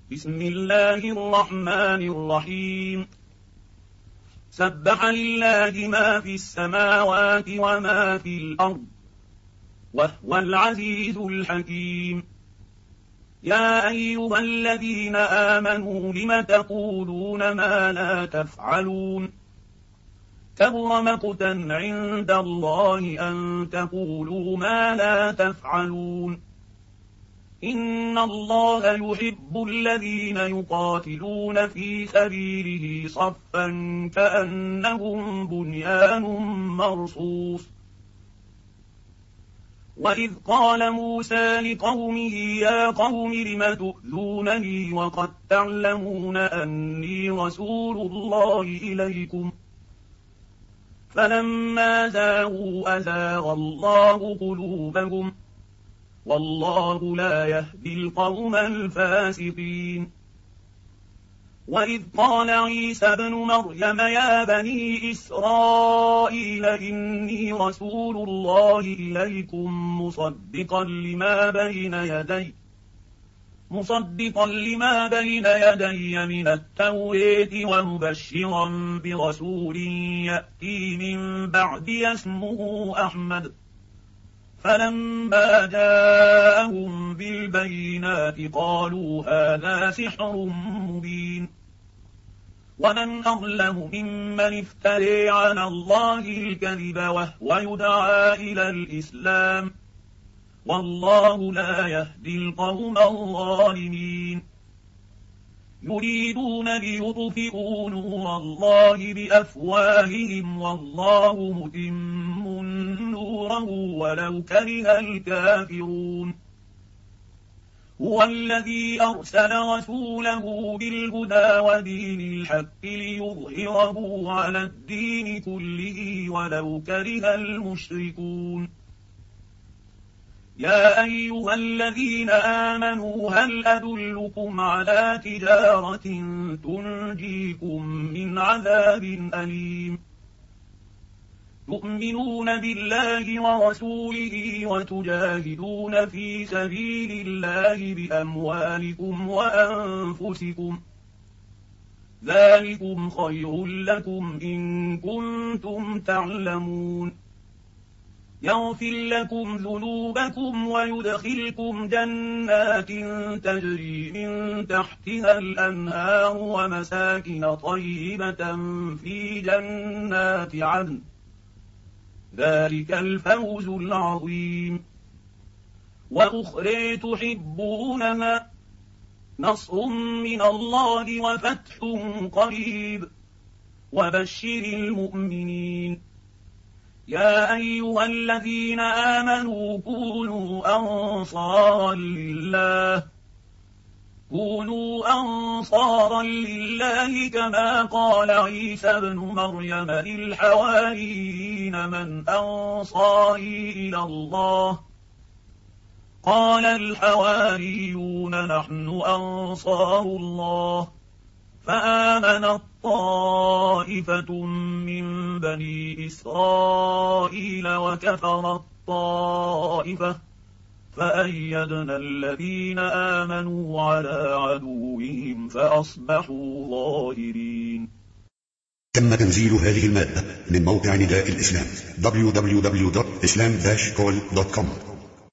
بسم الله الرحمن الرحيم. سبح لله ما في السماوات وما في الأرض وهو العزيز الحكيم. يا أيها الذين آمنوا لم تقولون ما لا تفعلون؟ كبر مقتا عند الله أن تقولوا ما لا تفعلون. إن الله يحب الذين يقاتلون في سبيله صفا كأنهم بنيان مرصوص. وإذ قال موسى لقومه يا قوم لم تؤذونني وقد تعلمون أني رسول الله إليكم؟ فلما زاغوا أزاغ الله قلوبهم والله لا يهدي القوم الفاسقين. وإذ قال عيسى ابن مريم يا بني إسرائيل إني رسول الله إليكم مصدقا لما بين يدي من التوراة ومبشرا برسول يأتي من بعدي اسمه أحمد. فلما جاءهم بالبينات قالوا هذا سحر مبين. ومن أظلم ممن افترى على الله الكذب وهو يدعى إلى الإسلام والله لا يهدي القوم الظالمين. يريدون ليطفئوا نور الله بأفواههم والله متم نوره ولو كره الكافرون. هو الذي أرسل رسوله بالهدى ودين الحق ليظهره على الدين كله ولو كره المشركون. يا أيها الذين آمنوا هل أدلكم على تجارة تنجيكم من عذاب أليم؟ تؤمنون بالله ورسوله وتجاهدون في سبيل الله بأموالكم وأنفسكم ذلكم خير لكم إن كنتم تعلمون. يغفر لكم ذنوبكم ويدخلكم جنات تجري من تحتها الأنهار ومساكن طيبة في جنات عدن ذلك الفوز العظيم. وأخرى تحبونها نصر من الله وفتح قريب وبشر المؤمنين. يا أيها الذين آمنوا كونوا أنصارا لله كما قال عيسى ابن مريم للحواريين من أنصاري إلى الله؟ قال الحواريون نحن أنصار الله. فآمنت طائفة من بني إسرائيل وكفرت طائفة فأيدنا الذين آمنوا على عدوهم فأصبحوا ظاهرين. تم تنزيل هذه المادة من موقع نداء الإسلام www.islam-call.com